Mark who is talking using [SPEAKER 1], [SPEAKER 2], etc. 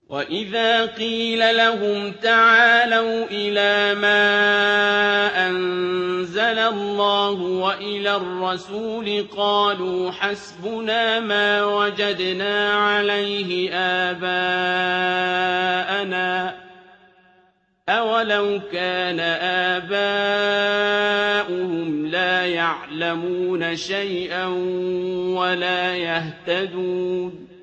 [SPEAKER 1] وَإِذَا قِيلَ لَهُمْ تَعَالَوْا إِلَىٰ مَا أَنزَلَ اللَّهُ وَإِلَى الرَّسُولِ قَالُوا حَسْبُنَا مَا وَجَدْنَا عَلَيْهِ آبَاءَنَا ۚ أَوَلَوْ كَانَ آبَاؤُهُمْ لَا يَعْلَمُونَ شَيْئًا وَلَا يَهْتَدُونَ